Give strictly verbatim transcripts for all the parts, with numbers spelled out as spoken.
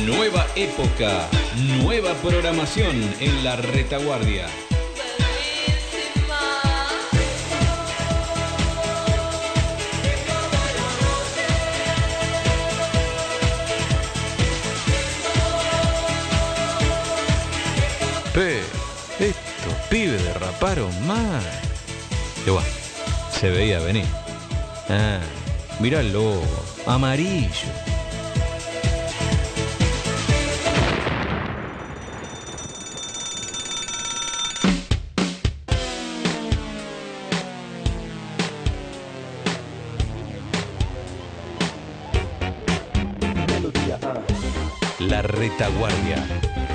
Nueva época, nueva programación en la retaguardia. Pe, estos pibes derraparon mal. Igual, se veía venir. Ah, mirá el logo, amarillo. La retaguardia.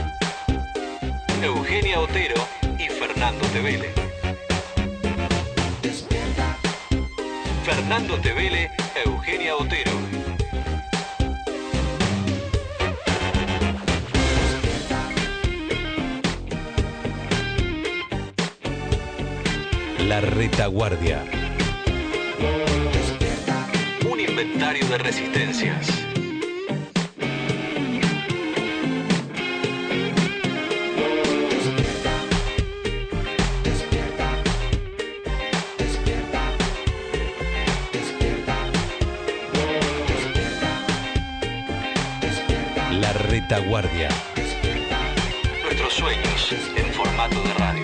Eugenia Otero y Fernando Tevele. Fernando Tevele, Eugenia Otero. La retaguardia. Un inventario de resistencias. La retaguardia. Nuestros sueños en formato de radio.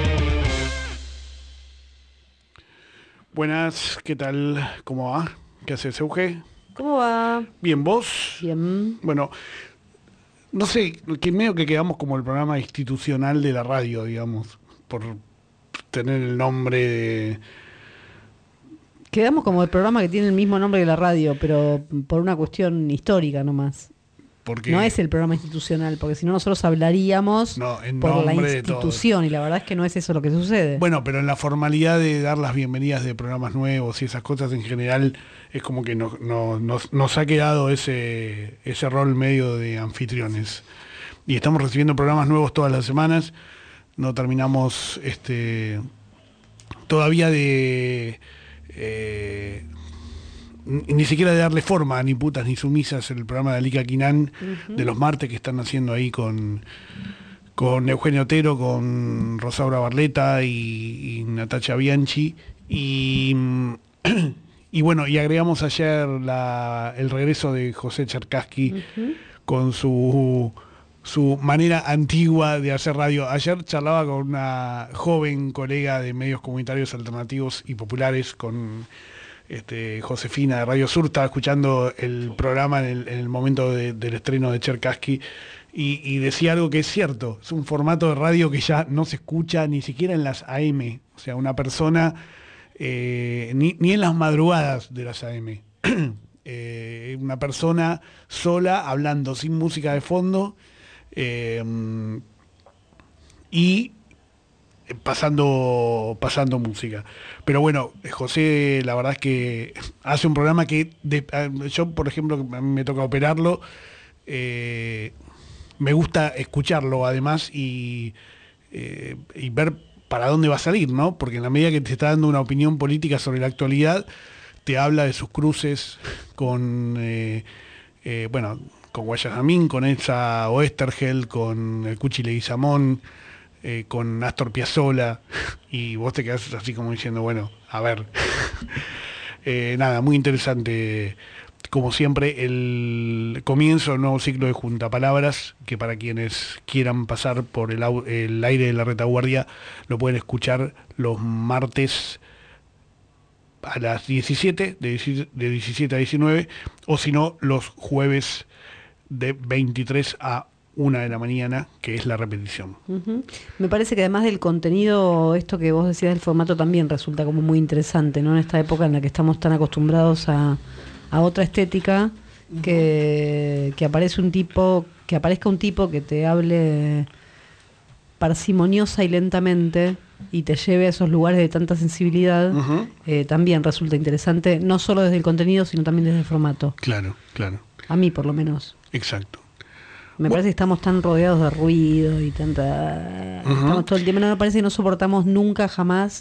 Buenas, ¿qué tal? ¿Cómo va? ¿Qué haces, Euge? ¿Cómo va? Bien, ¿vos? Bien. Bueno, no sé, que medio que quedamos como el programa institucional de la radio, digamos, por tener el nombre de... Quedamos como el programa que tiene el mismo nombre que la radio, pero por una cuestión histórica nomás. Porque no es el programa institucional, porque si no nosotros hablaríamos no, en por la nombre de institución, y la verdad es que no es eso lo que sucede. Bueno, pero en la formalidad de dar las bienvenidas de programas nuevos y esas cosas en general, es como que nos, nos, nos, nos ha quedado ese, ese rol medio de anfitriones. Y estamos recibiendo programas nuevos todas las semanas. No terminamos este todavía de... Eh, ni siquiera de darle forma, ni putas ni sumisas, el programa de Alika Quinan uh-huh. de los martes que están haciendo ahí con, con Eugenio Otero, con Rosaura Barleta y, y Natacha Bianchi. Y, y bueno, y agregamos ayer la, el regreso de José Cherkassky uh-huh. con su, su manera antigua de hacer radio. Ayer charlaba con una joven colega de medios comunitarios alternativos y populares, con... Este, Josefina de Radio Sur, estaba escuchando el programa en el, en el momento de, del estreno de Cherkassky y, y decía algo que es cierto, es un formato de radio que ya no se escucha ni siquiera en las A M, o sea, una persona eh, ni, ni en las madrugadas de las A M, eh, una persona sola hablando sin música de fondo eh, y pasando pasando música. Pero bueno, José, la verdad es que hace un programa que de, yo, por ejemplo, a mí me toca operarlo, eh, me gusta escucharlo además y, eh, y ver para dónde va a salir, ¿no? Porque en la medida que te está dando una opinión política sobre la actualidad, te habla de sus cruces con eh, eh, bueno, con Guayasamín, con Elsa Oesterheld, con el Cuchi Leguizamón, Eh, con Astor Piazzolla, y vos te quedás así como diciendo, bueno, a ver. eh, nada, muy interesante, como siempre, el comienzo del nuevo ciclo de Juntapalabras, que para quienes quieran pasar por el, el aire de la retaguardia, lo pueden escuchar los martes a las diecisiete, de diecisiete a diecinueve, o si no, los jueves de veintitrés a una de la mañana, que es la repetición. Uh-huh. Me parece que además del contenido, esto que vos decías del formato también resulta como muy interesante, ¿no? En esta época en la que estamos tan acostumbrados a, a otra estética, uh-huh. que, que aparece un tipo, que aparezca un tipo que te hable parsimoniosa y lentamente y te lleve a esos lugares de tanta sensibilidad, uh-huh. eh, también resulta interesante, no solo desde el contenido, sino también desde el formato. Claro, claro. A mí, por lo menos. Exacto. Me parece que estamos tan rodeados de ruido y tanta... Uh-huh. Estamos todo el tiempo, no me parece que no soportamos nunca, jamás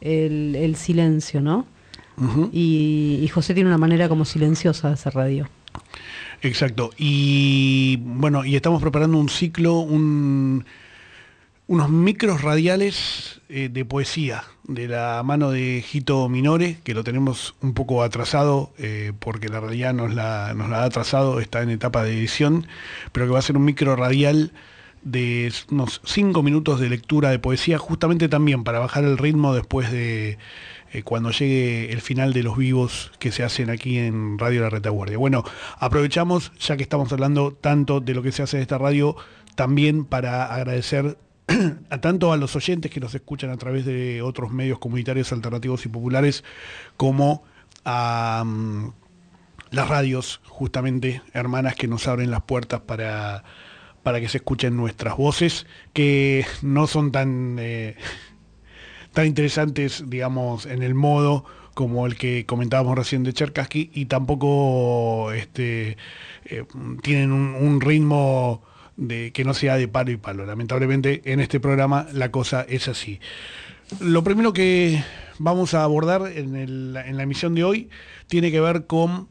el, el silencio, ¿no? Uh-huh. Y, y José tiene una manera como silenciosa de hacer radio. Exacto. Y bueno, y estamos preparando un ciclo, un, unos micros radiales eh, de poesía, de la mano de Gito Minore, que lo tenemos un poco atrasado, eh, porque la realidad nos la, nos la ha atrasado, está en etapa de edición, pero que va a ser un micro radial de unos cinco minutos de lectura de poesía, justamente también para bajar el ritmo después de eh, cuando llegue el final de los vivos que se hacen aquí en Radio La Retaguardia. Bueno, aprovechamos, ya que estamos hablando tanto de lo que se hace en esta radio, también para agradecer a tanto a los oyentes que nos escuchan a través de otros medios comunitarios alternativos y populares, como a um, las radios, justamente, hermanas que nos abren las puertas para... para que se escuchen nuestras voces, que no son tan, eh, tan interesantes, digamos, en el modo como el que comentábamos recién de Cherkassky, y tampoco este, eh, tienen un, un ritmo de que no sea de palo y palo. Lamentablemente, en este programa la cosa es así. Lo primero que vamos a abordar en, el, en la emisión de hoy tiene que ver con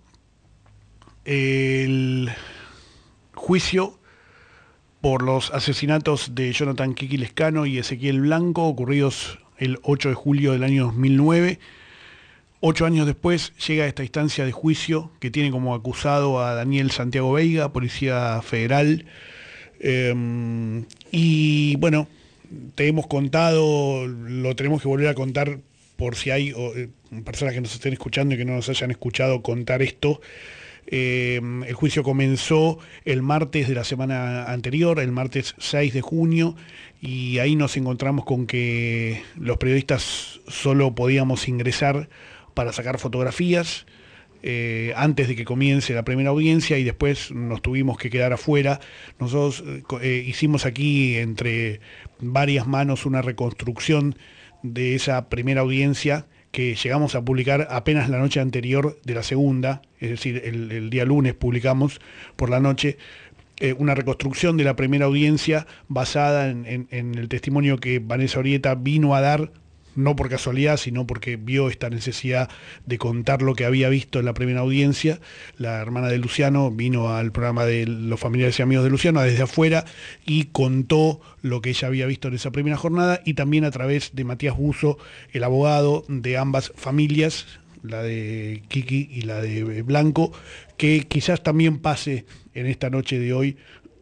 el juicio por los asesinatos de Jonathan Kiki Lezcano y Ezequiel Blanco, ocurridos el ocho de julio del año dos mil nueve. Ocho años después llega esta instancia de juicio que tiene como acusado a Daniel Santiago Veiga, policía federal. Eh, y bueno, te hemos contado, lo tenemos que volver a contar por si hay o, eh, personas que nos estén escuchando y que no nos hayan escuchado contar esto. Eh, el juicio comenzó el martes de la semana anterior, el martes seis de junio, y ahí nos encontramos con que los periodistas solo podíamos ingresar para sacar fotografías eh, antes de que comience la primera audiencia, y después nos tuvimos que quedar afuera. Nosotros eh, hicimos aquí entre varias manos una reconstrucción de esa primera audiencia que llegamos a publicar apenas la noche anterior de la segunda, es decir, el, el día lunes publicamos por la noche eh, una reconstrucción de la primera audiencia basada en, en, en el testimonio que Vanessa Orieta vino a dar, no por casualidad, sino porque vio esta necesidad de contar lo que había visto en la primera audiencia. La hermana de Luciano vino al programa de los familiares y amigos de Luciano desde afuera y contó lo que ella había visto en esa primera jornada, y también a través de Matías Buzo, el abogado de ambas familias, la de Kiki y la de Blanco, que quizás también pase en esta noche de hoy,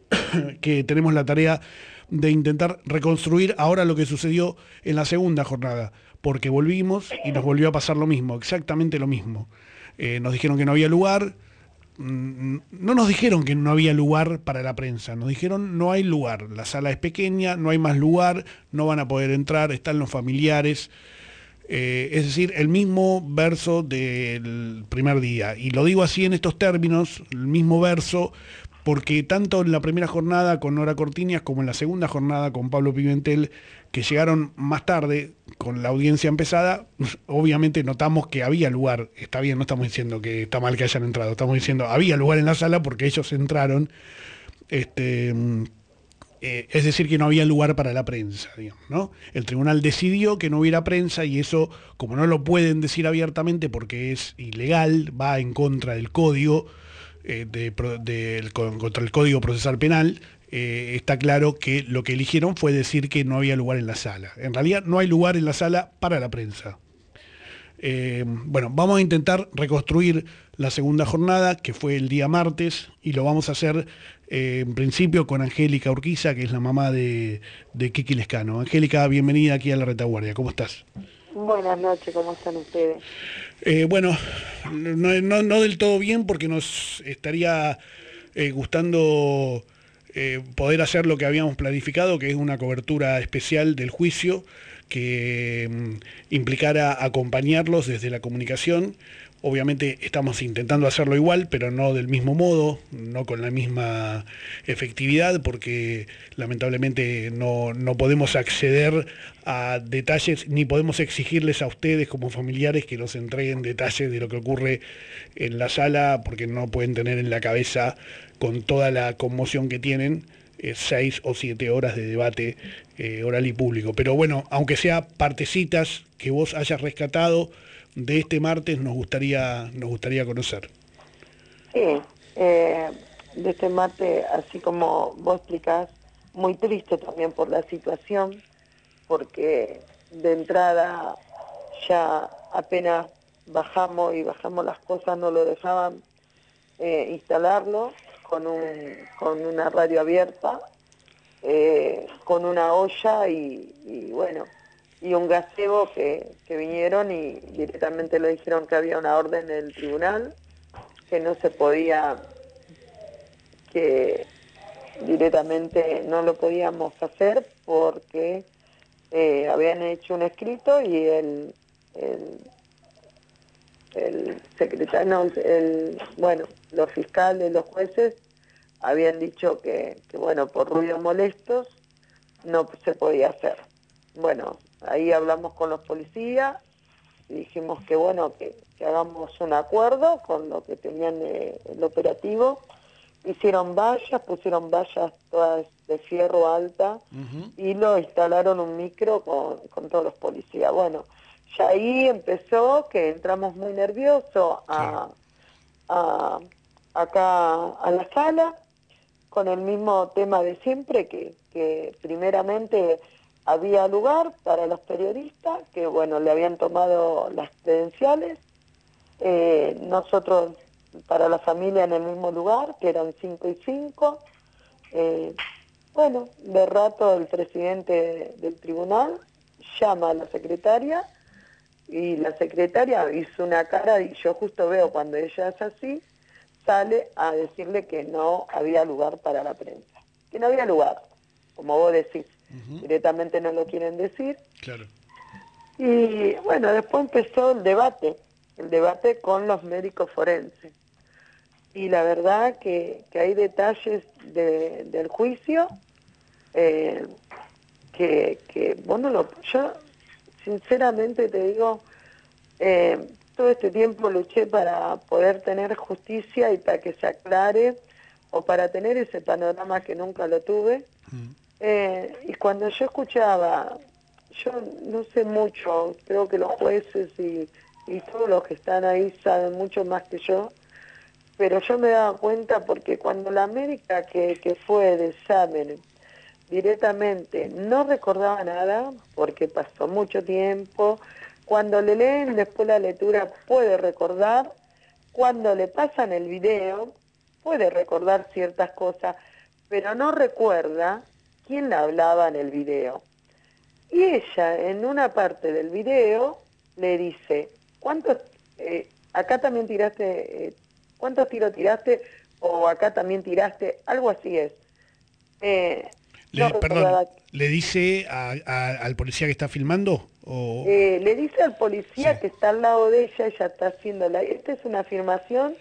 que tenemos la tarea de intentar reconstruir ahora lo que sucedió en la segunda jornada, porque volvimos y nos volvió a pasar lo mismo, exactamente lo mismo. Eh, nos dijeron que no había lugar, mm, no nos dijeron que no había lugar para la prensa, nos dijeron no hay lugar, la sala es pequeña, no hay más lugar, no van a poder entrar, están los familiares. Eh, es decir, el mismo verso del primer día, y lo digo así en estos términos, el mismo verso, porque tanto en la primera jornada con Nora Cortiñas como en la segunda jornada con Pablo Pimentel, que llegaron más tarde con la audiencia empezada, obviamente notamos que había lugar. Está bien, no estamos diciendo que está mal que hayan entrado, estamos diciendo había lugar en la sala porque ellos entraron, este, eh, es decir, que no había lugar para la prensa, digamos, ¿no? El tribunal decidió que no hubiera prensa, y eso, como no lo pueden decir abiertamente porque es ilegal, va en contra del código, Eh, de, de, de, contra el Código Procesal Penal, eh, está claro que lo que eligieron fue decir que no había lugar en la sala. En realidad no hay lugar en la sala para la prensa. Eh, bueno, vamos a intentar reconstruir la segunda jornada, que fue el día martes, y lo vamos a hacer eh, en principio con Angélica Urquiza, que es la mamá de, de Kiki Lezcano. Angélica, bienvenida aquí a La Retaguardia. ¿Cómo estás? Buenas noches, ¿cómo están ustedes? Eh, bueno, no, no, no del todo bien, porque nos estaría eh, gustando eh, poder hacer lo que habíamos planificado, que es una cobertura especial del juicio que mm, implicara acompañarlos desde la comunicación. Obviamente estamos intentando hacerlo igual, pero no del mismo modo, no con la misma efectividad, porque lamentablemente no, no podemos acceder a detalles, ni podemos exigirles a ustedes como familiares que nos entreguen detalles de lo que ocurre en la sala, porque no pueden tener en la cabeza, con toda la conmoción que tienen, eh, seis o siete horas de debate eh, oral y público. Pero bueno, aunque sea partecitas que vos hayas rescatado de este martes, nos gustaría nos gustaría conocer. Sí, eh, de este mate, así como vos explicás, muy triste también por la situación, porque de entrada ya apenas bajamos y bajamos las cosas, no lo dejaban eh, instalarlo con, un, con una radio abierta, eh, con una olla y, y bueno, y un gazebo que, que vinieron y directamente le dijeron que había una orden del tribunal, que no se podía, que directamente no lo podíamos hacer porque eh, habían hecho un escrito y el, el, el secretario, no, el, bueno, los fiscales, los jueces habían dicho que, que bueno, por ruidos molestos no se podía hacer. Bueno, ahí hablamos con los policías y dijimos que bueno, que, que hagamos un acuerdo con lo que tenían eh, el operativo. Hicieron vallas, pusieron vallas todas de fierro alta uh-huh. y lo instalaron un micro con, con todos los policías. Bueno, ya ahí empezó que entramos muy nerviosos a, sí. a, acá a la sala, con el mismo tema de siempre, que, que primeramente había lugar para los periodistas, que bueno, le habían tomado las credenciales, eh, nosotros para la familia en el mismo lugar, que eran cinco y cinco, eh, bueno, de rato el presidente del tribunal llama a la secretaria, y la secretaria hizo una cara, y yo justo veo cuando ella es así, sale a decirle que no había lugar para la prensa, que no había lugar, como vos decís, uh-huh. directamente no lo quieren decir. Claro. Y bueno, después empezó el debate, el debate con los médicos forenses. Y la verdad que, que hay detalles de, del juicio eh, que, que, bueno, lo, yo sinceramente te digo, eh, todo este tiempo luché para poder tener justicia y para que se aclare, o para tener ese panorama que nunca lo tuve. Mm. Eh, y cuando yo escuchaba, yo no sé mucho, creo que los jueces y, y todos los que están ahí saben mucho más que yo, pero yo me daba cuenta porque cuando la médica que, que fue de examen directamente no recordaba nada, porque pasó mucho tiempo, cuando le leen después la lectura puede recordar, cuando le pasan el video puede recordar ciertas cosas, pero no recuerda quién la hablaba en el video. Y ella en una parte del video le dice, ¿cuántos, eh, acá también tiraste, eh, cuántos tiros tiraste, o acá también tiraste? Algo así es. Eh, le, no perdón, ¿le dice a, a, al policía que está filmando? O... Eh, le dice al policía sí. que está al lado de ella, ella está haciendo la... Esta es una afirmación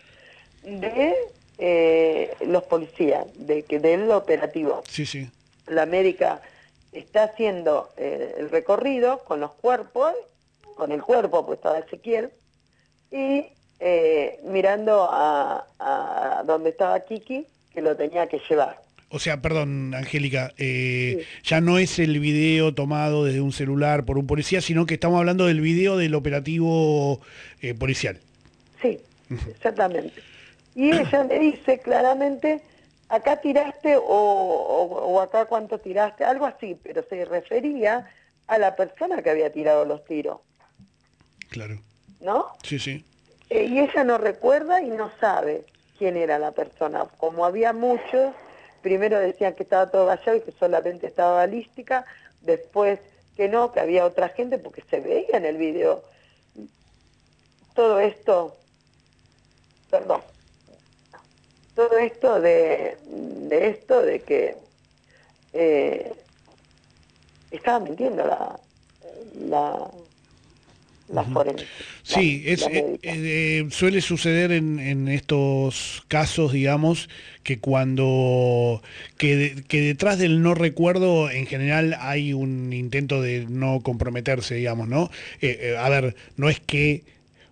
de eh, los policías, de que del operativo. Sí, sí. La médica está haciendo eh, el recorrido con los cuerpos, con el cuerpo, pues estaba Ezequiel, y eh, mirando a, a donde estaba Kiki, que lo tenía que llevar. O sea, perdón, Angélica, eh, sí. ya no es el video tomado desde un celular por un policía, sino que estamos hablando del video del operativo eh, policial. Sí, exactamente. Y ella le dice claramente, acá tiraste o, o, o acá cuánto tiraste, algo así, pero se refería a la persona que había tirado los tiros. Claro. ¿No? Sí, sí. Eh, y ella no recuerda y no sabe quién era la persona. Como había muchos, primero decían que estaba todo vallado y que solamente estaba balística, después que no, que había otra gente, porque se veía en el video. Todo esto, perdón, todo esto de, de esto de que eh, estaba mintiendo la, la, la forense. Sí, es, eh, eh, suele suceder en, en estos casos, digamos, que cuando que, de, que detrás del no recuerdo en general hay un intento de no comprometerse, digamos, ¿no? Eh, eh, a ver, no es que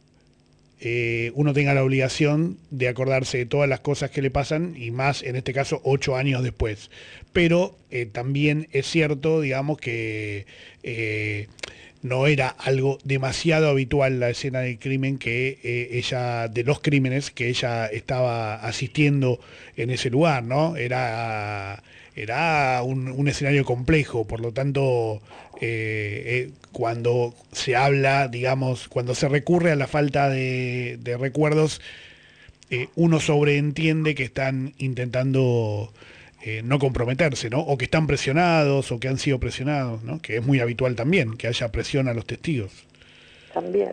eh, uno tenga la obligación de acordarse de todas las cosas que le pasan, y más en este caso ocho años después, pero eh, también es cierto, digamos, que eh, no era algo demasiado habitual la escena del crimen que eh, ella, de los crímenes que ella estaba asistiendo en ese lugar, ¿no? Era, era un, un escenario complejo, por lo tanto, eh, eh, cuando se habla, digamos, cuando se recurre a la falta de, de recuerdos, eh, uno sobreentiende que están intentando eh, no comprometerse, ¿no? O que están presionados o que han sido presionados, ¿no? Que es muy habitual también, que haya presión a los testigos. También.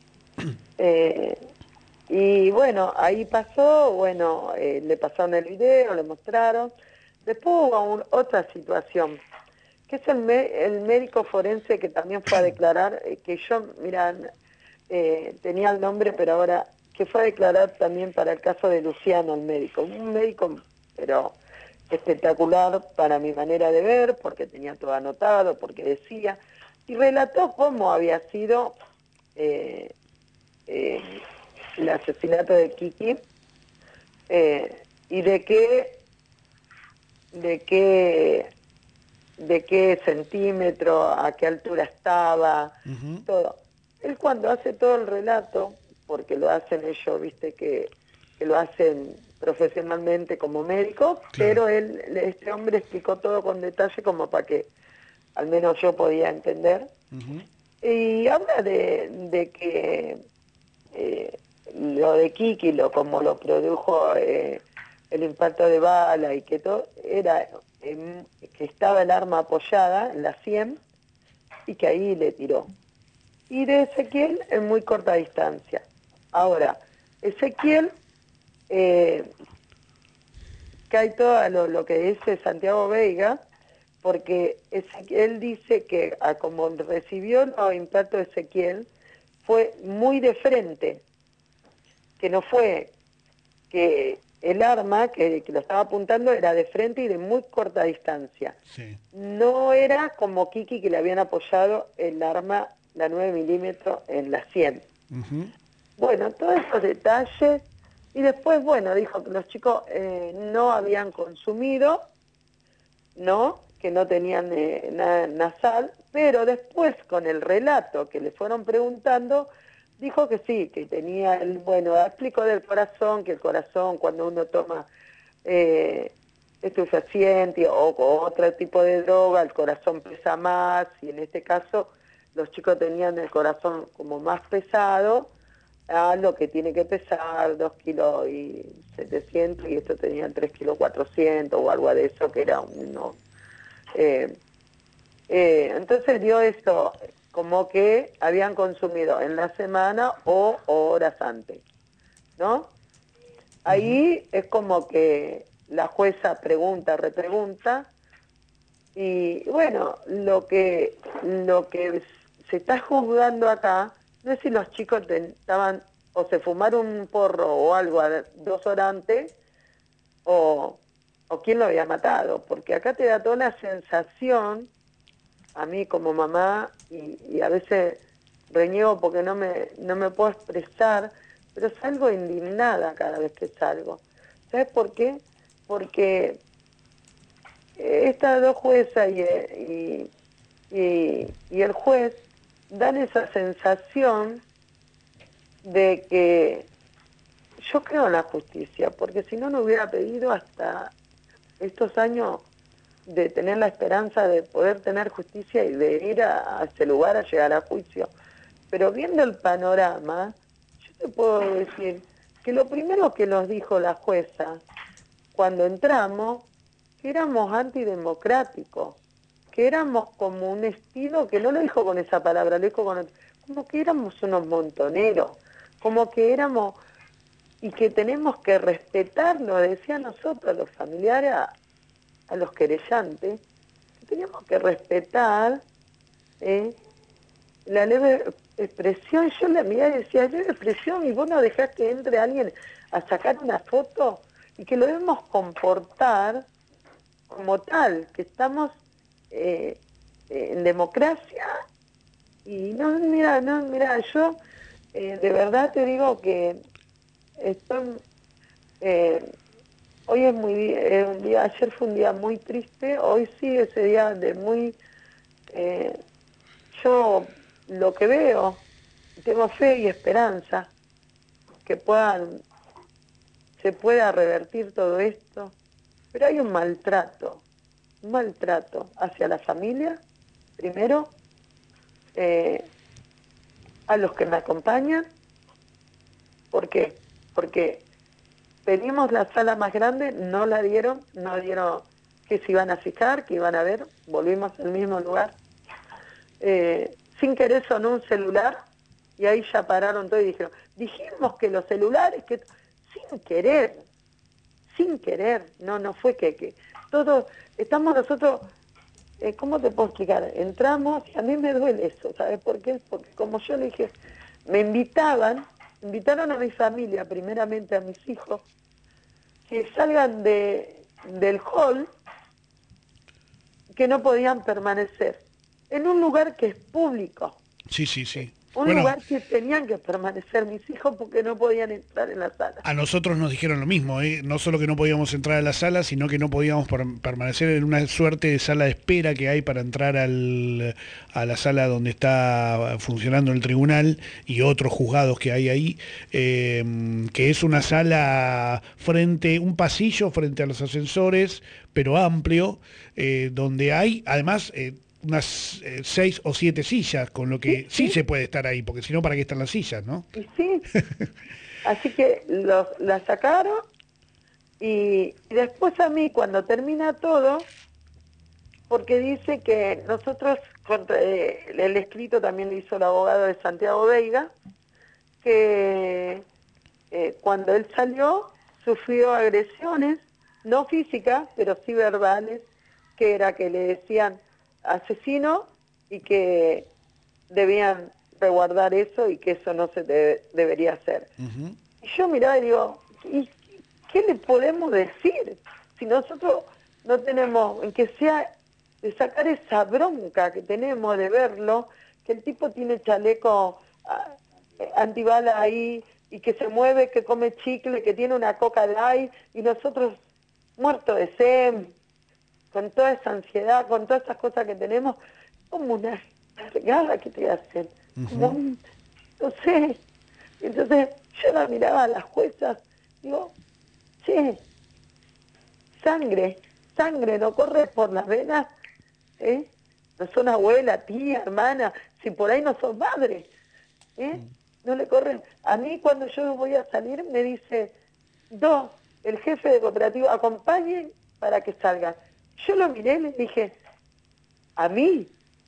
Eh, y bueno, ahí pasó, bueno, eh, le pasaron el video, le mostraron. Después hubo un- otra situación, que es el, me- el médico forense que también fue a declarar, eh, que yo, mira, eh, tenía el nombre, pero ahora, que fue a declarar también para el caso de Luciano, el médico. Un médico, pero espectacular para mi manera de ver, porque tenía todo anotado, porque decía, y relató cómo había sido eh, eh, el asesinato de Kiki, eh, y de qué, de qué, de qué centímetro, a qué altura estaba, Ujú. todo. Él cuando hace todo el relato, porque lo hacen ellos, viste, que, que lo hacen profesionalmente como médico, Claro. pero él, este hombre explicó todo con detalle como para que al menos yo podía entender. Ujú. Y habla de, de que eh, lo de Kiki, lo, como lo produjo eh, el impacto de bala y que todo, era eh, que estaba el arma apoyada en la sien y que ahí le tiró. Y de Ezequiel en muy corta distancia. Ahora, Ezequiel eh, cae todo lo, lo que dice Santiago Veiga, porque Ezequiel dice que a como recibió los impactos de Ezequiel, fue muy de frente, que no fue, que el arma que, que lo estaba apuntando era de frente y de muy corta distancia. Sí. No era como Kiki, que le habían apoyado el arma, la nueve milímetros, en la sien. Ujú. Bueno, todos esos detalles. Y después, bueno, dijo que los chicos eh, no habían consumido, ¿no? Que no tenían eh, nada nasal, pero después con el relato que le fueron preguntando, dijo que sí, que tenía el, bueno, explicó del corazón, que el corazón cuando uno toma eh, estupefaciente o, o otro tipo de droga, el corazón pesa más, y en este caso los chicos tenían el corazón como más pesado, a lo que tiene que pesar dos kilos y setecientos, y esto tenía tres kilos cuatrocientos o algo de eso, que era uno. Eh, eh, entonces dio esto como que habían consumido en la semana o, o horas antes, ¿no? Ahí es como que la jueza pregunta, repregunta, y bueno, lo que, lo que se está juzgando acá no es si los chicos te- estaban o se fumaron un porro o algo a- dos horas antes o, o quién lo había matado, porque acá te da toda la sensación, a mí como mamá, y, y a veces reniego porque no me, no me puedo expresar, pero salgo indignada cada vez que salgo. ¿Sabes por qué? Porque eh, estas dos juezas y, y, y, y el juez dan esa sensación de que yo creo en la justicia, porque si no, no hubiera pedido hasta estos años de tener la esperanza de poder tener justicia y de ir a, a ese lugar a llegar a juicio. Pero viendo el panorama, yo te puedo decir que lo primero que nos dijo la jueza cuando entramos, que éramos antidemocráticos, que éramos como un estilo, que no lo dijo con esa palabra, lo dijo con otro, como que éramos unos montoneros, como que éramos, y que tenemos que respetarnos, decía nosotros, a los familiares, a, a los querellantes, que teníamos que respetar eh, la leve expresión. Yo la miraba y decía, leve expresión, y vos no dejás que entre alguien a sacar una foto, y que lo debemos comportar como tal, que estamos eh, eh, en democracia. Y no, mira, no, mira, yo eh, de verdad te digo que estoy, eh, hoy es muy, eh, un día, ayer fue un día muy triste, hoy sí ese día de muy, eh, yo lo que veo, tengo fe y esperanza que puedan, se pueda revertir todo esto, pero hay un maltrato, un maltrato hacia la familia, primero, eh, a los que me acompañan. ¿Por qué? Porque pedimos la sala más grande, no la dieron, no dieron que se iban a fijar, que iban a ver, volvimos al mismo lugar. Eh, sin querer sonó un celular y ahí ya pararon todo y dijeron, dijimos que los celulares, que sin querer, sin querer, no, no fue que, que todos, estamos nosotros, eh, ¿cómo te puedo explicar? Entramos y a mí me duele eso, ¿sabes por qué? Porque como yo le dije, me invitaban, invitaron a mi familia, primeramente a mis hijos, que salgan de, del hall, que no podían permanecer, en un lugar que es público. Sí, sí, sí. Un Bueno, lugar que tenían que permanecer mis hijos porque no podían entrar en la sala. a nosotros nos dijeron lo mismo, ¿eh? No solo que no podíamos entrar a la sala, sino que no podíamos per- permanecer en una suerte de sala de espera que hay para entrar al, a la sala donde está funcionando el tribunal y otros juzgados que hay ahí, eh, que es una sala frente, un pasillo frente a los ascensores, pero amplio, eh, donde hay además... Eh, unas eh, seis o siete sillas, con lo que sí, Sí, sí. se puede estar ahí, porque si no, ¿para qué están las sillas, no? Y sí, así que los, la sacaron y, y después a mí cuando termina todo, porque dice que nosotros, contra, eh, el escrito también lo hizo el abogado de Santiago Veiga, que eh, cuando él salió sufrió agresiones, no físicas, pero sí verbales, que era que le decían asesino y que debían resguardar eso y que eso no se debe- debería hacer. Ujú. Y yo miraba y digo, ¿y qué le podemos decir? Si nosotros no tenemos, en que sea de sacar esa bronca que tenemos de verlo, que el tipo tiene chaleco ah, eh, antibala ahí y que se mueve, que come chicle, que tiene una coca light y nosotros muertos de sed, con toda esa ansiedad, con todas esas cosas que tenemos, como una cargada que te hacen, como un, no sé. Entonces yo la miraba a las juezas, digo, che, sangre, sangre, no corre por las venas, ¿eh? No son abuela, tía, hermana, si por ahí no son madre, ¿eh? No le corren. A mí cuando yo voy a salir me dice, dos, el jefe de cooperativa, acompañen para que salgan. Yo lo miré y le dije, a mí,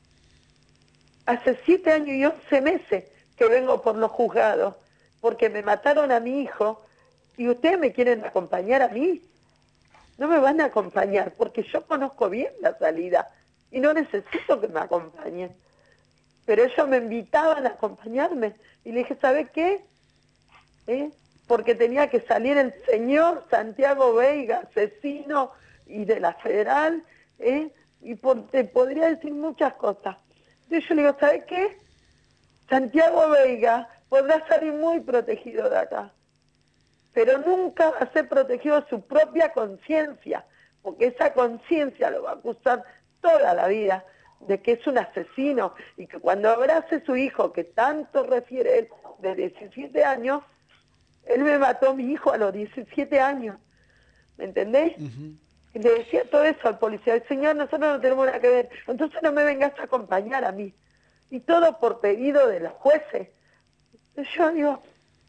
hace siete años y once meses que vengo por los juzgados, porque me mataron a mi hijo, y ustedes me quieren acompañar a mí. No me van a acompañar, porque yo conozco bien la salida, y no necesito que me acompañen. Pero ellos me invitaban a acompañarme, y le dije, ¿sabe qué? ¿Eh? Porque tenía que salir el señor Santiago Veiga, asesino y de la Federal, ¿eh? Y por, te podría decir muchas cosas. Entonces yo le digo, ¿sabe qué? Santiago Veiga podrá salir muy protegido de acá, pero nunca va a ser protegido de su propia conciencia, porque esa conciencia lo va a acusar toda la vida de que es un asesino y que cuando abrace a su hijo, que tanto refiere él, de diecisiete años, él me mató a mi hijo a los diecisiete años, ¿me entendés? Y le decía todo eso al policía, señor, nosotros no tenemos nada que ver, entonces no me vengas a acompañar a mí. Y todo por pedido de los jueces. Entonces yo digo,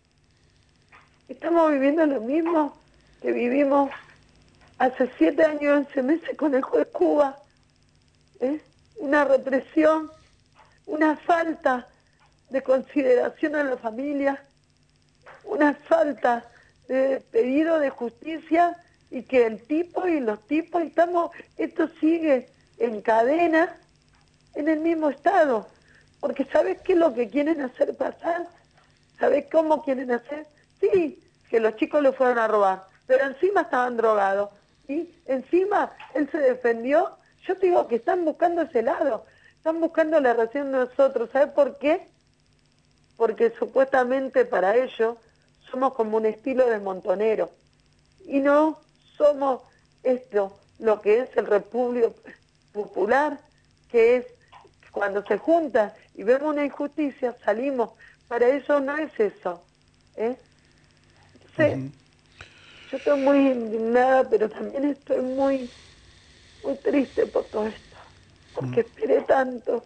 estamos viviendo lo mismo que vivimos hace siete años y once meses con el juez Cuba. ¿Eh? Una represión, una falta de consideración a la familia, una falta de pedido de justicia y que el tipo y los tipos, estamos, esto sigue en cadena en el mismo estado. Porque ¿sabes qué es lo que quieren hacer pasar? ¿Sabes cómo quieren hacer? Sí, que los chicos le fueron a robar, pero encima estaban drogados. Y encima él se defendió. Yo te digo que están buscando ese lado, están buscando la reacción de nosotros. ¿Sabes por qué? Porque supuestamente para ellos somos como un estilo de montonero. Y no somos esto, lo que es el República Popular, que es cuando se juntan y vemos una injusticia, salimos. Para eso no es eso. ¿eh? Sí, uh-huh. Yo estoy muy indignada, pero también estoy muy, muy triste por todo esto, porque uh-huh. esperé tanto.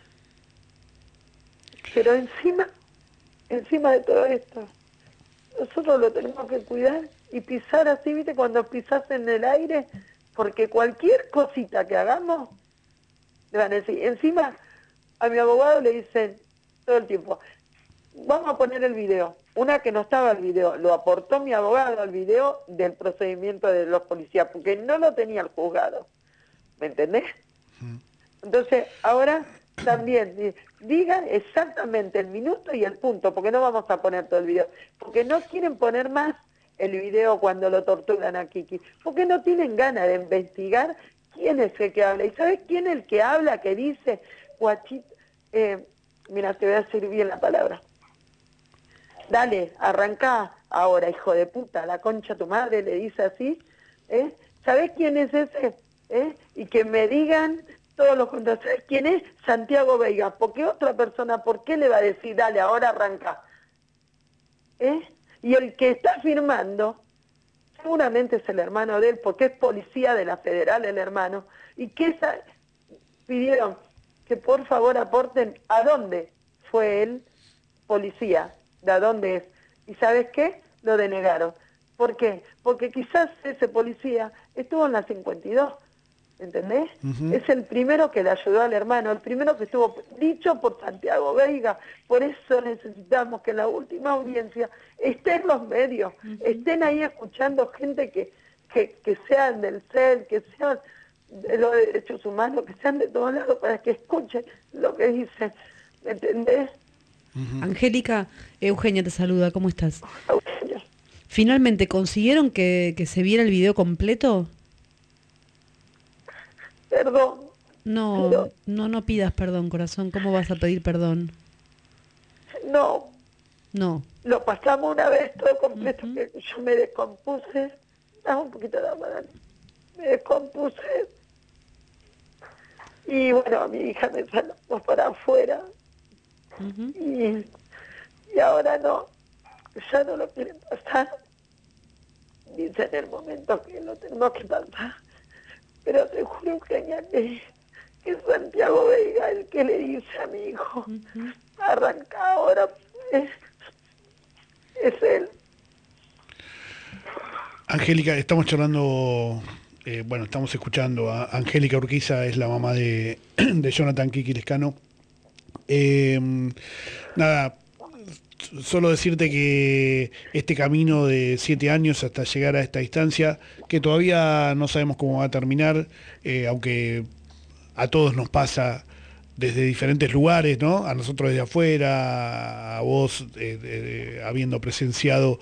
Pero encima, encima de todo esto, nosotros lo tenemos que cuidar y pisar así, ¿viste? Cuando pisas en el aire, porque cualquier cosita que hagamos, le van a decir. Encima, a mi abogado le dicen todo el tiempo, vamos a poner el video. Una que no estaba el video, lo aportó mi abogado al video del procedimiento de los policías, porque no lo tenía el juzgado. ¿Me entendés? Uh-huh. Entonces, ahora también digan exactamente el minuto y el punto, porque no vamos a poner todo el video, porque no quieren poner más el video cuando lo torturan a Kiki, porque no tienen ganas de investigar quién es el que habla. ¿Y sabes quién es el que habla, que dice, guachito, eh, mira, te voy a decir bien la palabra, dale, arrancá ahora, hijo de puta, la concha tu madre, le dice así, ¿eh? ¿Sabés quién es ese? ¿Eh? Y que me digan todos los contratos, ¿sabés quién es? Santiago Veiga, porque otra persona, ¿por qué le va a decir, dale, ahora arranca? ¿Eh? Y el que está firmando, seguramente es el hermano de él, porque es policía de la Federal, el hermano, y que esa, pidieron que por favor aporten a dónde fue él policía, de a dónde es. ¿Y sabes qué? Lo denegaron. ¿Por qué? Porque quizás ese policía estuvo en la cincuenta y dos, ¿entendés? Uh-huh. Es el primero que le ayudó al hermano, el primero que estuvo dicho por Santiago Veiga. Por eso necesitamos que en la última audiencia estén los medios, uh-huh. estén ahí escuchando gente que, que, que sean del C E L, que sean de los derechos humanos, que sean de todos lados, para que escuchen lo que dicen, ¿me entendés? Uh-huh. Angélica, Eugenia te saluda, ¿cómo estás? Eugenia. ¿Finalmente consiguieron que, que se viera el video completo? Perdón. No, pero... no, no pidas perdón, corazón. ¿Cómo vas a pedir perdón? No. No. Lo pasamos una vez todo completo, uh-huh. que yo me descompuse. Dame un poquito de agua, Dani. Me descompuse. Y bueno, a mi hija me sacamos para afuera. Uh-huh. Y, y ahora no. Ya no lo quieren pasar. Dice en el momento que lo tenemos que pasar. Pero te juro, Eugenia, que, que es Santiago Veiga el que le dice a mi hijo, uh-huh. arranca ahora, es, es él. Angélica, estamos charlando, eh, bueno, estamos escuchando a Angélica Urquiza, es la mamá de, de Jonathan Kiki Lescano. Eh, nada, solo decirte que este camino de siete años hasta llegar a esta instancia, que todavía no sabemos cómo va a terminar, eh, aunque a todos nos pasa desde diferentes lugares, ¿no? A nosotros desde afuera, a vos eh, eh, habiendo presenciado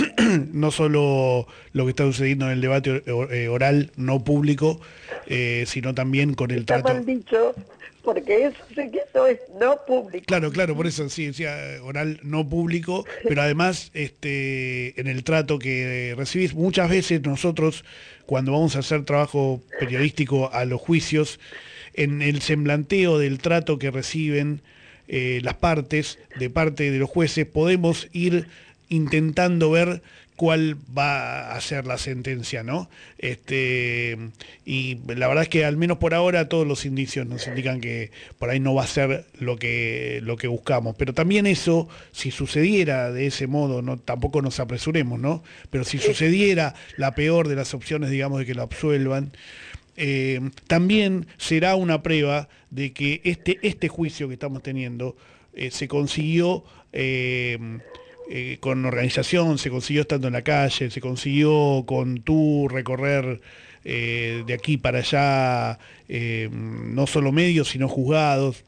no solo lo que está sucediendo en el debate oral no público, eh, sino también con el está trato... Mal dicho. Porque eso sí que eso es no público. Claro, claro, por eso sí decía oral no público, pero además este en el trato que recibís, muchas veces nosotros cuando vamos a hacer trabajo periodístico a los juicios, en el semblanteo del trato que reciben eh, las partes, de parte de los jueces, podemos ir intentando ver cuál va a ser la sentencia, ¿no? Este, y la verdad es que al menos por ahora todos los indicios nos indican que por ahí no va a ser lo que, lo que buscamos. Pero también eso, si sucediera de ese modo, no, tampoco nos apresuremos, ¿no? Pero si sucediera la peor de las opciones, digamos, de que lo absuelvan, eh, también será una prueba de que este, este juicio que estamos teniendo eh, se consiguió... Eh, Eh, con organización, se consiguió estando en la calle, se consiguió con tu recorrer eh, de aquí para allá, eh, no solo medios, sino juzgados,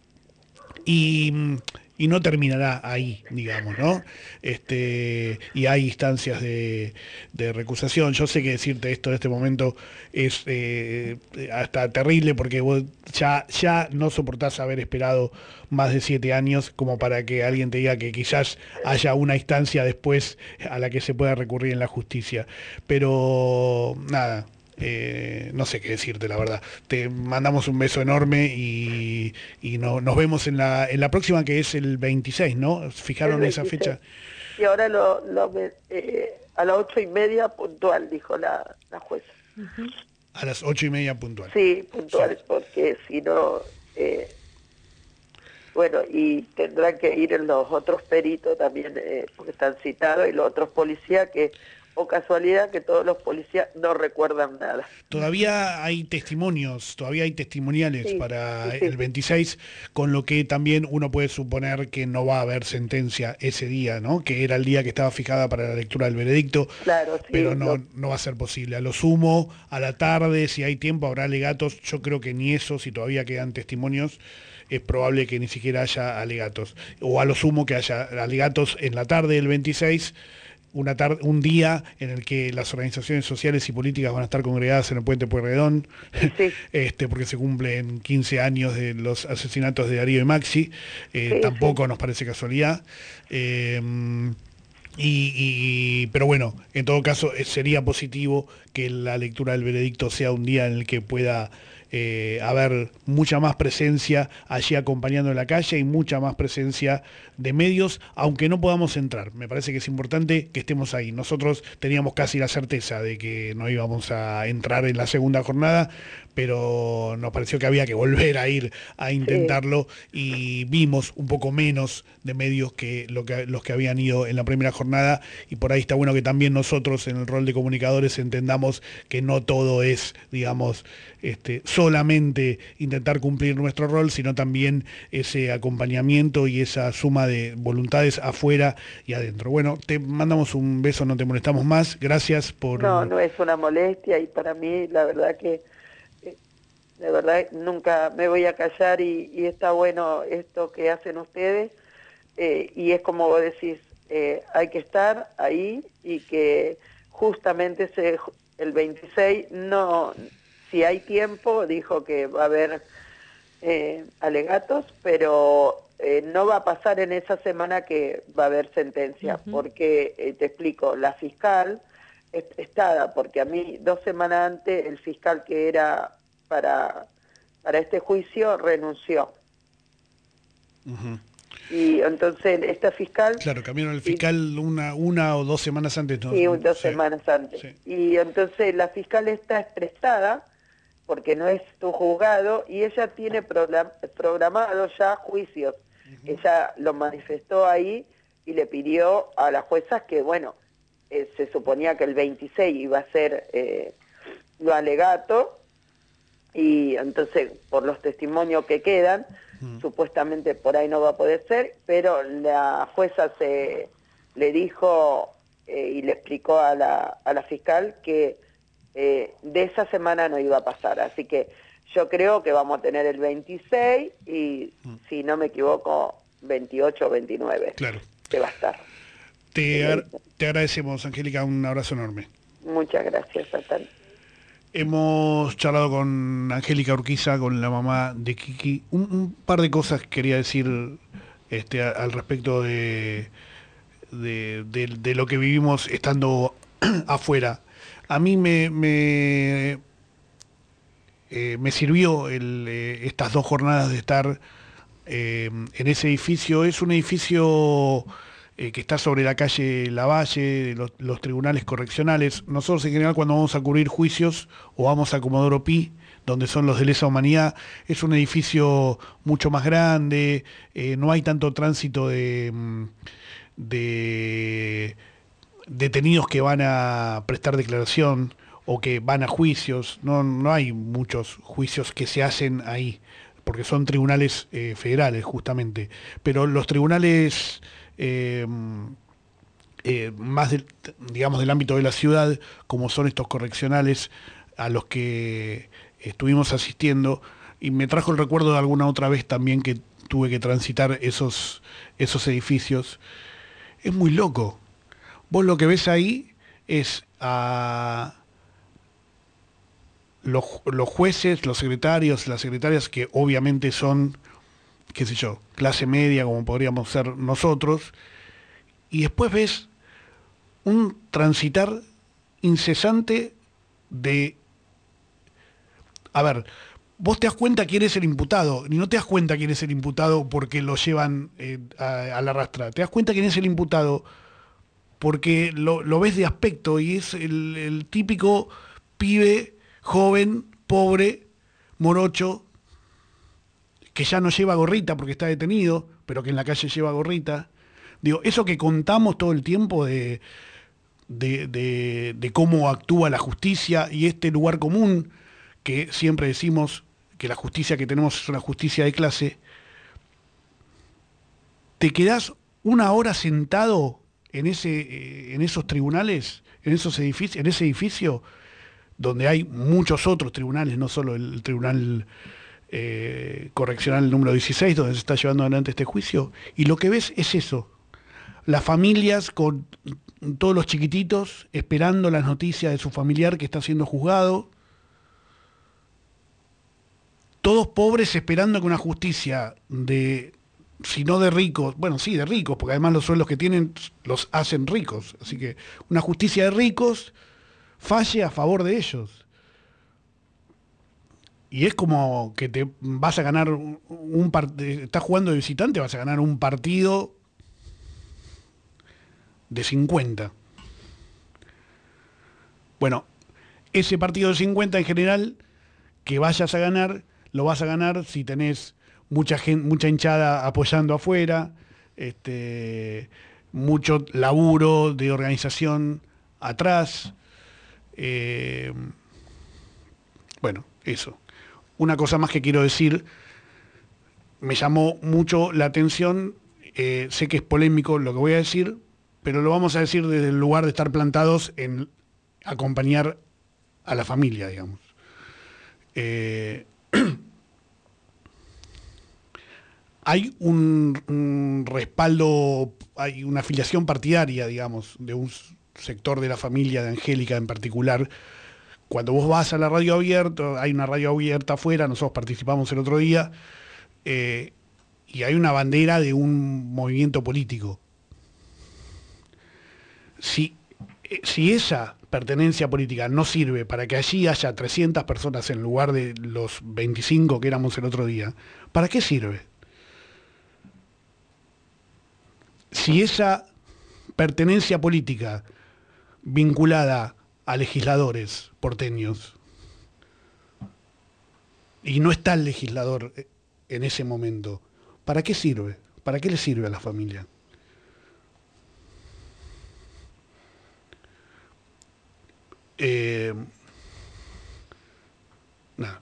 y, y no terminará ahí, digamos, ¿no? Este, y hay instancias de, de recusación. Yo sé que decirte esto en este momento es eh, hasta terrible, porque vos ya, ya no soportás haber esperado más de siete años como para que alguien te diga que quizás haya una instancia después a la que se pueda recurrir en la justicia. Pero nada, eh, no sé qué decirte, la verdad. Te mandamos un beso enorme y, y no, nos vemos en la, en la próxima, que es el veintiséis, ¿no? ¿Fijaron esa fecha? Y ahora lo, lo eh, a las ocho y media puntual, dijo la, la jueza. Uh-huh. A las ocho y media puntual. Sí, puntual, Sí. porque si no... Eh, bueno, y tendrán que ir los otros peritos también, eh, porque están citados, y los otros policías que, o casualidad, que todos los policías no recuerdan nada. Todavía hay testimonios, todavía hay testimoniales Sí, para sí, sí. el veintiséis, con lo que también uno puede suponer que no va a haber sentencia ese día, ¿no? Que era el día que estaba fijada para la lectura del veredicto, Claro, sí. pero no, lo- no va a ser posible. A lo sumo, a la tarde, si hay tiempo, habrá alegatos. Yo creo que ni eso, si todavía quedan testimonios, es probable que ni siquiera haya alegatos. O a lo sumo que haya alegatos en la tarde del veintiséis, una tarde, un día en el que las organizaciones sociales y políticas van a estar congregadas en el Puente Pueyrredón, Sí. este, porque se cumplen quince años de los asesinatos de Darío y Maxi. Eh, Sí, tampoco sí. nos parece casualidad. Eh, y, y- pero bueno, en todo caso eh, sería positivo que la lectura del veredicto sea un día en el que pueda eh, haber mucha más presencia allí acompañando en la calle y mucha más presencia de medios, aunque no podamos entrar. Me parece que es importante que estemos ahí. Nosotros teníamos casi la certeza de que no íbamos a entrar en la segunda jornada, pero nos pareció que había que volver a ir a intentarlo y vimos un poco menos de medios que, lo que los que habían ido en la primera jornada, y por ahí está bueno que también nosotros en el rol de comunicadores entendamos que no todo es, digamos, este, solamente intentar cumplir nuestro rol, sino también ese acompañamiento y esa suma de voluntades afuera y adentro. Bueno, te mandamos un beso, no te molestamos más. Gracias por... No, no es una molestia, y para mí la verdad que, eh, de verdad nunca me voy a callar, y, y está bueno esto que hacen ustedes, eh, y es como vos decís, eh, hay que estar ahí, y que justamente se, el veintiséis, no, si hay tiempo, dijo que va a haber eh, alegatos, pero eh, no va a pasar en esa semana que va a haber sentencia, Ujú. porque, eh, te explico, la fiscal es prestada, porque a mí dos semanas antes el fiscal que era para, para este juicio renunció. Ujú. Y entonces esta fiscal... Claro, cambiaron el Sí. fiscal una, una o dos semanas antes. ¿No? Sí, un- dos Sí. semanas antes. Sí. Y entonces la fiscal está prestada, porque no es tu juzgado, y ella tiene program- programado ya juicios. Ella lo manifestó ahí y le pidió a las juezas que, bueno, eh, se suponía que el veintiséis iba a ser eh, lo alegato, y entonces por los testimonios que quedan, Mm. supuestamente por ahí no va a poder ser, pero la jueza se le dijo eh, y le explicó a la, a la fiscal que eh, de esa semana no iba a pasar, así que yo creo que vamos a tener el veintiséis y, Mm. si no me equivoco, veintiocho o veintinueve, Claro. que va a estar. Te, agra- te agradecemos, Angélica, un abrazo enorme. Muchas gracias, Satán. Hemos charlado con Angélica Urquiza, con la mamá de Kiki. Un, un par de cosas quería decir este, a- al respecto de, de, de- de lo que vivimos estando afuera. A mí me, me, eh, me sirvió el, eh, estas dos jornadas de estar eh, en ese edificio. Es un edificio eh, que está sobre la calle Lavalle, los, los tribunales correccionales. Nosotros en general, cuando vamos a cubrir juicios o vamos a Comodoro Pi, donde son los de lesa humanidad, es un edificio mucho más grande, eh, no hay tanto tránsito de, mm, de detenidos que van a prestar declaración o que van a juicios. No, no hay muchos juicios que se hacen ahí, porque son tribunales eh, federales justamente. Pero los tribunales eh, eh, más del, digamos, del ámbito de la ciudad, como son estos correccionales a los que estuvimos asistiendo, y me trajo el recuerdo de alguna otra vez también que tuve que transitar esos, esos edificios. Es muy loco. Vos lo que ves ahí es a los, los jueces, los secretarios, las secretarias, que obviamente son, qué sé yo, clase media, como podríamos ser nosotros, y después ves un transitar incesante de a ver, vos te das cuenta quién es el imputado, y no te das cuenta quién es el imputado porque lo llevan eh, a, a la rastra. Te das cuenta quién es el imputado porque lo, lo ves de aspecto y es el, el típico pibe joven, pobre, morocho, que ya no lleva gorrita porque está detenido, pero que en la calle lleva gorrita. Digo, eso que contamos todo el tiempo de, de, de, de cómo actúa la justicia y este lugar común, que siempre decimos que la justicia que tenemos es una justicia de clase, te quedás una hora sentado en, ese, eh, en esos tribunales, en esos edificios, en ese edificio, donde hay muchos otros tribunales, no solo el tribunal eh, correccional número dieciséis, donde se está llevando adelante este juicio, y lo que ves es eso, las familias con todos los chiquititos esperando las noticias de su familiar que está siendo juzgado, todos pobres esperando que una justicia de, si no de ricos, bueno, sí, de ricos, porque además los sueldos que tienen los hacen ricos, así que una justicia de ricos falle a favor de ellos. Y es como que te vas a ganar un, un partido, estás jugando de visitante, vas a ganar un partido de cincuenta. Bueno, ese partido de cincuenta en general, que vayas a ganar, lo vas a ganar si tenés mucha gente, mucha hinchada apoyando afuera, este, mucho laburo de organización atrás. Eh, bueno, eso. Una cosa más que quiero decir, me llamó mucho la atención, eh, sé que es polémico lo que voy a decir, pero lo vamos a decir desde el lugar de estar plantados en acompañar a la familia, digamos. Eh, hay un, un respaldo, hay una afiliación partidaria, digamos, de un sector de la familia de Angélica en particular. Cuando vos vas a la radio abierta, hay una radio abierta afuera, nosotros participamos el otro día, eh, y hay una bandera de un movimiento político. Si, eh, si esa pertenencia política no sirve para que allí haya trescientas personas en lugar de los veinticinco que éramos el otro día, ¿para qué sirve? Si esa pertenencia política vinculada a legisladores porteños y no está el legislador en ese momento, ¿para qué sirve? ¿Para qué le sirve a la familia? Eh, nada.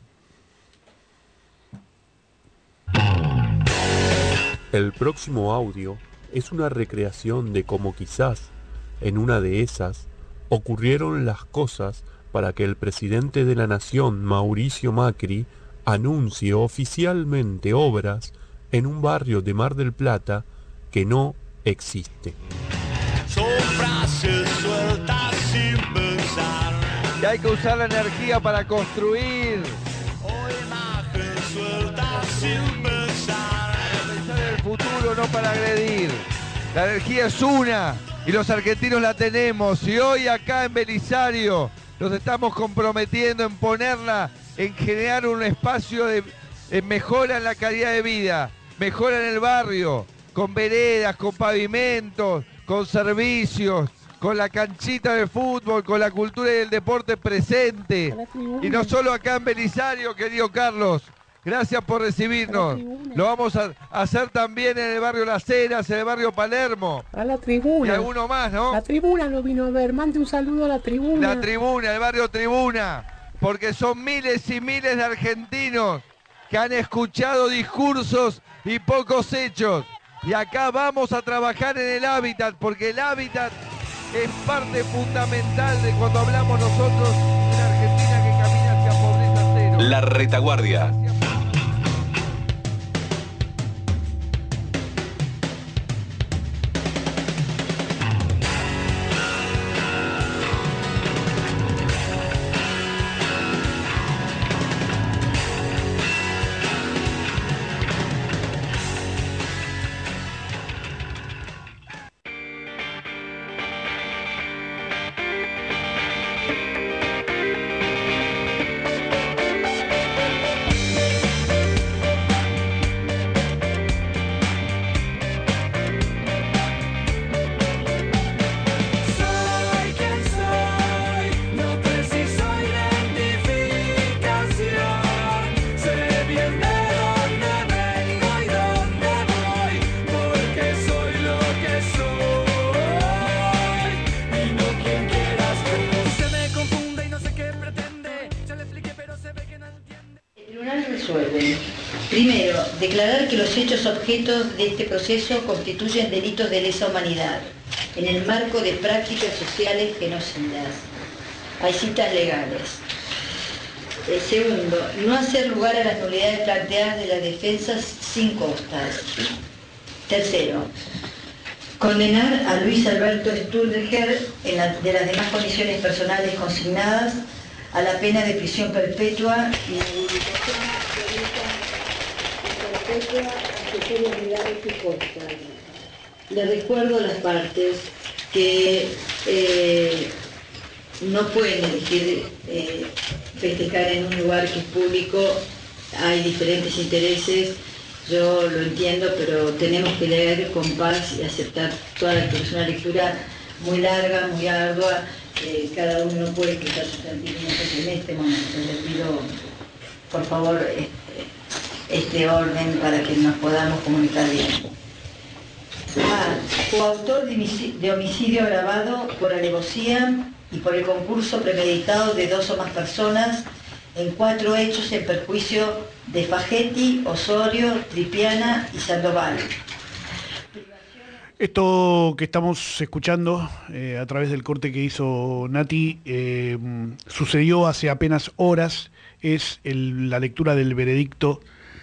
El próximo audio es una recreación de cómo quizás en una de esas ocurrieron las cosas para que el presidente de la nación, Mauricio Macri, anuncie oficialmente obras en un barrio de Mar del Plata que no existe. Son frases sueltas sin pensar. Y hay que usar la energía para construir. O imagen suelta sin pensar. Para pensar en el futuro, no para agredir. La energía es una y los argentinos la tenemos. Y hoy acá en Belisario nos estamos comprometiendo en ponerla, en generar un espacio de, de mejora en la calidad de vida, mejora en el barrio, con veredas, con pavimentos, con servicios, con la canchita de fútbol, con la cultura y el deporte presente. Y no solo acá en Belisario, querido Carlos, gracias por recibirnos. Lo vamos a hacer también en el barrio Las Heras, en el barrio Palermo. A la tribuna. Y alguno más, ¿no? La tribuna lo vino a ver, mande un saludo a la tribuna. La tribuna, el barrio Tribuna, porque son miles y miles de argentinos que han escuchado discursos y pocos hechos. Y acá vamos a trabajar en el hábitat, porque el hábitat es parte fundamental de cuando hablamos nosotros de una Argentina que camina hacia pobreza cero. La retaguardia. tribunal resuelve, primero, declarar que los hechos objetos de este proceso constituyen delitos de lesa humanidad, en el marco de prácticas sociales genocidas. Hay citas legales. Eh, segundo, no hacer lugar a las nulidades planteadas de las defensas sin costas. Tercero, condenar a Luis Alberto Stündger en la, de las demás condiciones personales consignadas a la pena de prisión perpetua y inhabilitación perpetua a sus nulidades y costas. Le recuerdo a las partes que eh, no pueden elegir eh, festejar en un lugar que es público, hay diferentes intereses, yo lo entiendo, pero tenemos que leer con paz y aceptar toda la que es una lectura muy larga, muy ardua, eh, cada uno no puede expresar sus sentimientos en este momento. Les pido, por favor, este, este orden para que nos podamos comunicar bien. A. Coautor de homicidio, de homicidio agravado por alevosía y por el concurso premeditado de dos o más personas en cuatro hechos en perjuicio de Fagetti, Osorio, Tripiana y Sandoval. Esto que estamos escuchando eh, a través del corte que hizo Nati eh, sucedió hace apenas horas, es el, la lectura del veredicto.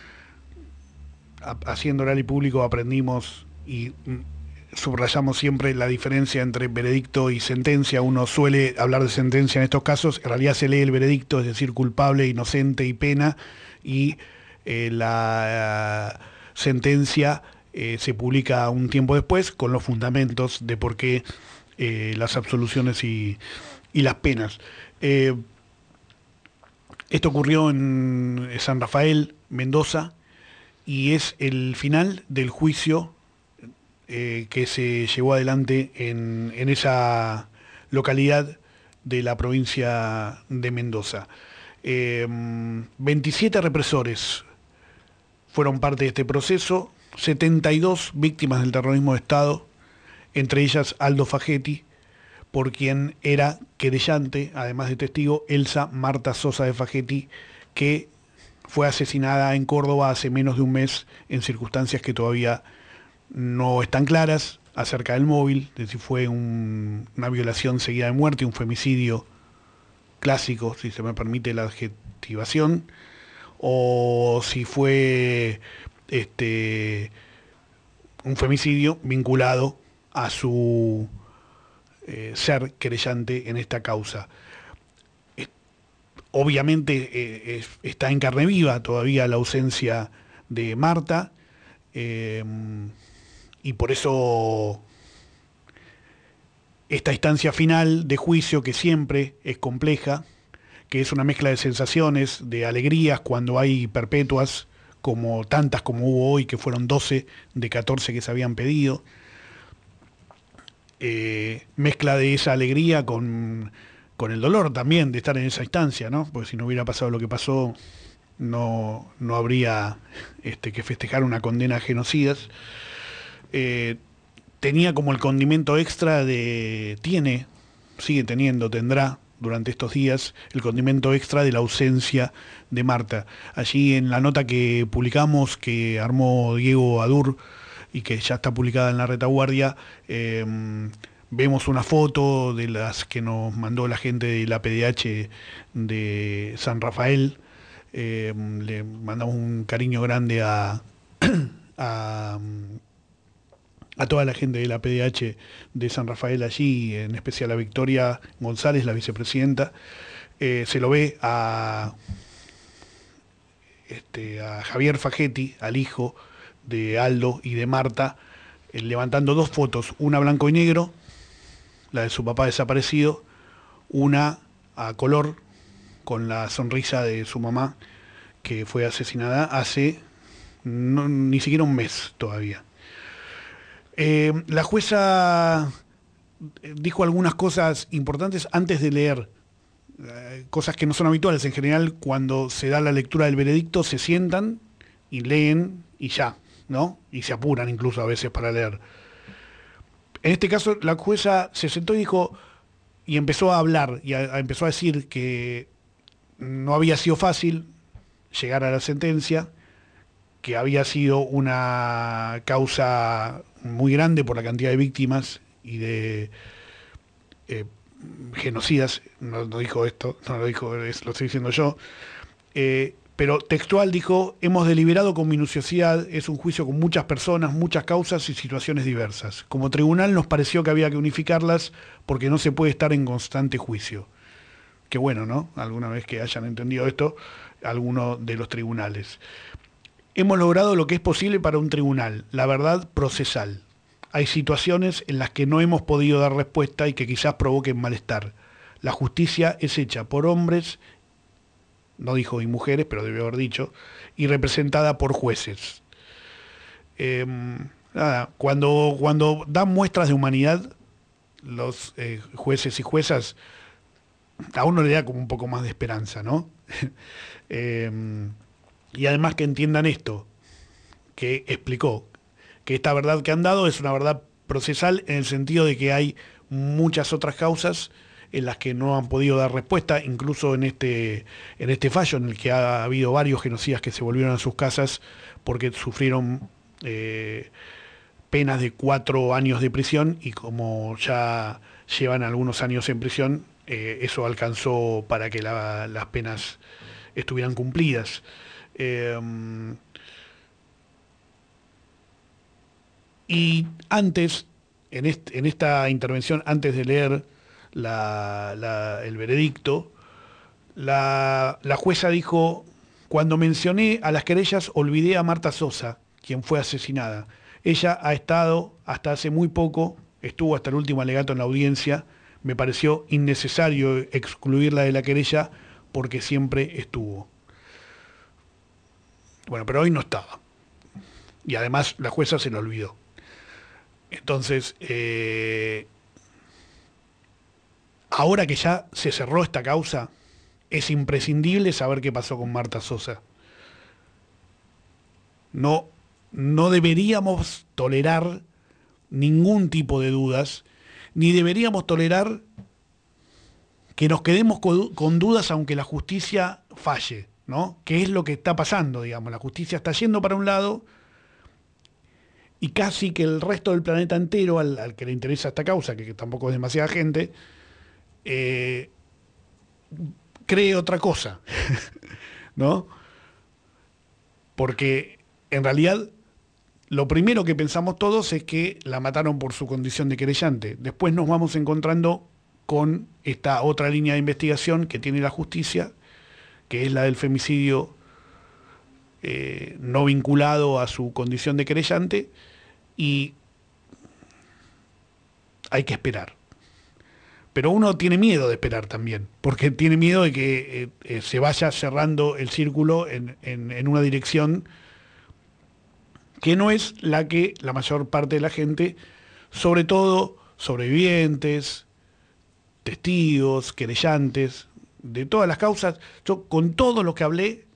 Haciendo oral y público aprendimos y subrayamos siempre la diferencia entre veredicto y sentencia. Uno suele hablar de sentencia en estos casos, en realidad se lee el veredicto, es decir, culpable, inocente y pena, y eh, la uh, sentencia eh, se publica un tiempo después con los fundamentos de por qué eh, las absoluciones y, y las penas. Eh, esto ocurrió en San Rafael, Mendoza, y es el final del juicio Eh, que se llevó adelante en, en esa localidad de la provincia de Mendoza. Eh, veintisiete represores fueron parte de este proceso, setenta y dos víctimas del terrorismo de Estado, entre ellas Aldo Fagetti, por quien era querellante, además de testigo, Elsa Marta Sosa de Fagetti, que fue asesinada en Córdoba hace menos de un mes en circunstancias que todavía no están claras acerca del móvil, de si fue un, una violación seguida de muerte, un femicidio clásico, si se me permite la adjetivación, o si fue este, un femicidio vinculado a su eh, ser querellante en esta causa. Es, obviamente eh, es, está en carne viva todavía la ausencia de Marta, eh, y por eso esta instancia final de juicio, que siempre es compleja, que es una mezcla de sensaciones, de alegrías cuando hay perpetuas, como tantas como hubo hoy, que fueron doce de catorce que se habían pedido, eh, mezcla de esa alegría con, con el dolor también de estar en esa instancia, ¿no? Porque si no hubiera pasado lo que pasó, no, no habría este, que festejar una condena a genocidas. Eh, tenía como el condimento extra de, tiene, sigue teniendo, tendrá durante estos días el condimento extra de la ausencia de Marta. Allí en la nota que publicamos, que armó Diego Adur y que ya está publicada en la retaguardia, eh, vemos una foto de las que nos mandó la gente de la P D H de San Rafael. Eh, le mandamos un cariño grande a... a a toda la gente de la P D H de San Rafael allí, en especial a Victoria González, la vicepresidenta. Eh, se lo ve a, este, a Javier Fagetti, al hijo de Aldo y de Marta, eh, levantando dos fotos, una blanco y negro, la de su papá desaparecido, una a color, con la sonrisa de su mamá, que fue asesinada hace no, ni siquiera un mes todavía. Eh, la jueza dijo algunas cosas importantes antes de leer, eh, cosas que no son habituales. En general, cuando se da la lectura del veredicto, se sientan y leen y ya, ¿no? Y se apuran incluso a veces para leer. En este caso, la jueza se sentó y dijo, y empezó a hablar, y a, a empezó a decir que no había sido fácil llegar a la sentencia, que había sido una causa muy grande por la cantidad de víctimas y de eh, genocidas, no, no dijo esto, no lo dijo, es, lo estoy diciendo yo, eh, pero textual dijo: hemos deliberado con minuciosidad, es un juicio con muchas personas, muchas causas y situaciones diversas. Como tribunal nos pareció que había que unificarlas porque no se puede estar en constante juicio. Qué bueno, ¿no? Alguna vez que hayan entendido esto, alguno de los tribunales. Hemos logrado lo que es posible para un tribunal, la verdad procesal. Hay situaciones en las que no hemos podido dar respuesta y que quizás provoquen malestar. La justicia es hecha por hombres, no dijo y mujeres, pero debió haber dicho, y representada por jueces. Eh, nada, cuando, cuando dan muestras de humanidad, los eh, jueces y juezas, a uno le da como un poco más de esperanza, ¿no? eh, y además que entiendan esto, que explicó, que esta verdad que han dado es una verdad procesal en el sentido de que hay muchas otras causas en las que no han podido dar respuesta, incluso en este, en este fallo en el que ha habido varios genocidas que se volvieron a sus casas porque sufrieron eh, penas de cuatro años de prisión, y como ya llevan algunos años en prisión, eh, eso alcanzó para que la, las penas estuvieran cumplidas. Eh, y antes, en, este, en esta intervención, antes de leer La, la, el veredicto, la, la jueza dijo: cuando mencioné a las querellas olvidé a Marta Sosa, quien fue asesinada. Ella ha estado hasta hace muy poco, estuvo hasta el último alegato en la audiencia, me pareció innecesario excluirla de la querella porque siempre estuvo. Bueno, pero hoy no estaba. Y además la jueza se lo olvidó. Entonces, eh, ahora que ya se cerró esta causa, es imprescindible saber qué pasó con Marta Sosa. No, no deberíamos tolerar ningún tipo de dudas, ni deberíamos tolerar que nos quedemos con, con dudas aunque la justicia falle, ¿no? ¿Qué es lo que está pasando, digamos? La justicia está yendo para un lado y casi que el resto del planeta entero, al, al que le interesa esta causa, que, que tampoco es demasiada gente, Eh, cree otra cosa, ¿no? Porque en realidad lo primero que pensamos todos es que la mataron por su condición de querellante. Después nos vamos encontrando con esta otra línea de investigación que tiene la justicia, que es la del femicidio eh, no vinculado a su condición de querellante, y hay que esperar. Pero uno tiene miedo de esperar también, porque tiene miedo de que eh, eh, se vaya cerrando el círculo en, en, en una dirección que no es la que la mayor parte de la gente, sobre todo sobrevivientes, testigos, querellantes, de todas las causas, yo con todos los que hablé,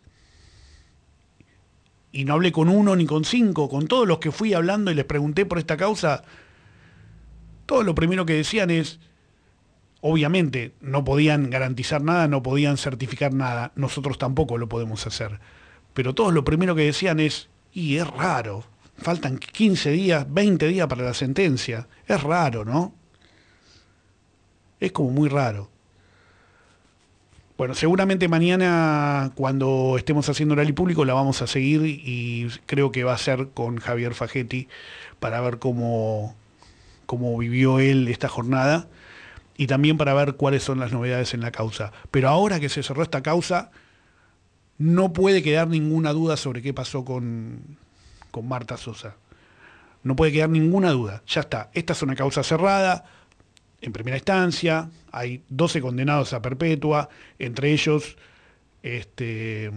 y no hablé con uno ni con cinco, con todos los que fui hablando y les pregunté por esta causa, todo lo primero que decían es: obviamente no podían garantizar nada, no podían certificar nada, nosotros tampoco lo podemos hacer. Pero todos lo primero que decían es: y es raro, faltan quince días, veinte días para la sentencia. Es raro, ¿no? Es como muy raro. Bueno, seguramente mañana, cuando estemos haciendo Oral y Público, la vamos a seguir, y creo que va a ser con Javier Fagetti para ver cómo, cómo vivió él esta jornada, y también para ver cuáles son las novedades en la causa. Pero ahora que se cerró esta causa, no puede quedar ninguna duda sobre qué pasó con, con Marta Sosa. No puede quedar ninguna duda. Ya está. Esta es una causa cerrada, en primera instancia. Hay doce condenados a perpetua, entre ellos este,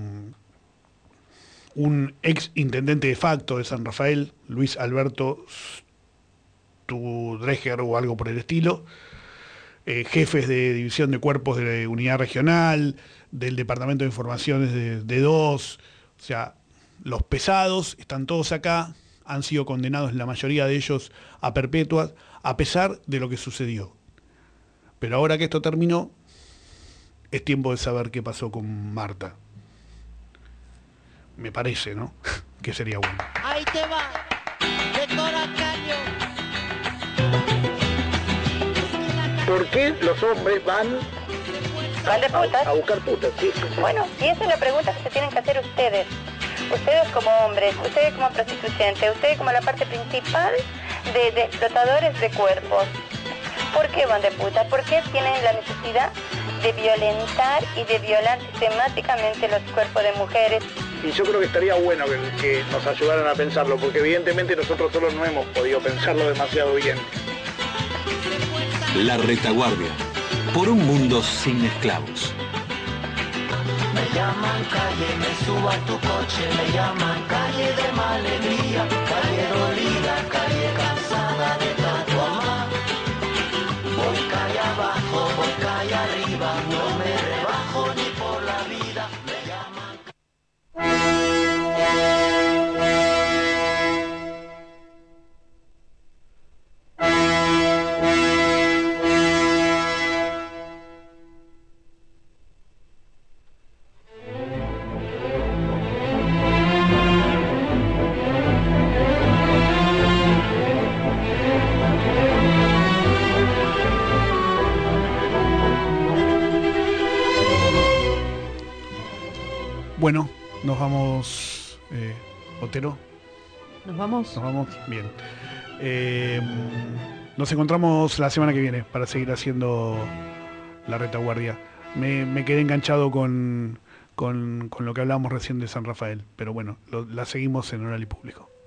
un ex intendente de facto de San Rafael, Luis Alberto Studreger o algo por el estilo. Eh, jefes de división de cuerpos de unidad regional, del Departamento de Informaciones de, de dos, o sea, los pesados están todos acá, han sido condenados la mayoría de ellos a perpetuas, a pesar de lo que sucedió. Pero ahora que esto terminó, es tiempo de saber qué pasó con Marta. me parece, ¿no? Que sería bueno. Ahí te va, de Coracaño. ¿Por qué los hombres van ¿Van de putas? a buscar putas? Sí, sí, sí. Bueno, y esa es la pregunta que se tienen que hacer ustedes. Ustedes como hombres, ustedes como prostituyentes, ustedes como la parte principal de, de explotadores de cuerpos. ¿Por qué van de putas? ¿Por qué tienen la necesidad de violentar y de violar sistemáticamente los cuerpos de mujeres? Y yo creo que estaría bueno que, que nos ayudaran a pensarlo, porque evidentemente nosotros solos no hemos podido pensarlo demasiado bien. La retaguardia. Por un mundo sin esclavos. Me llaman calle, me subo a tu coche, me llaman calle de malería, calle dolida, calle cansada de tanto amar. Voy calle abajo, voy calle arriba, no me rebajo ni por la vida, me llaman. Bueno, nos vamos, eh, Otero. ¿Nos vamos? Nos vamos, bien. Eh, nos encontramos la semana que viene para seguir haciendo la retaguardia. Me, me quedé enganchado con, con, con lo que hablábamos recién de San Rafael, pero bueno, lo, la seguimos en Oral y Público.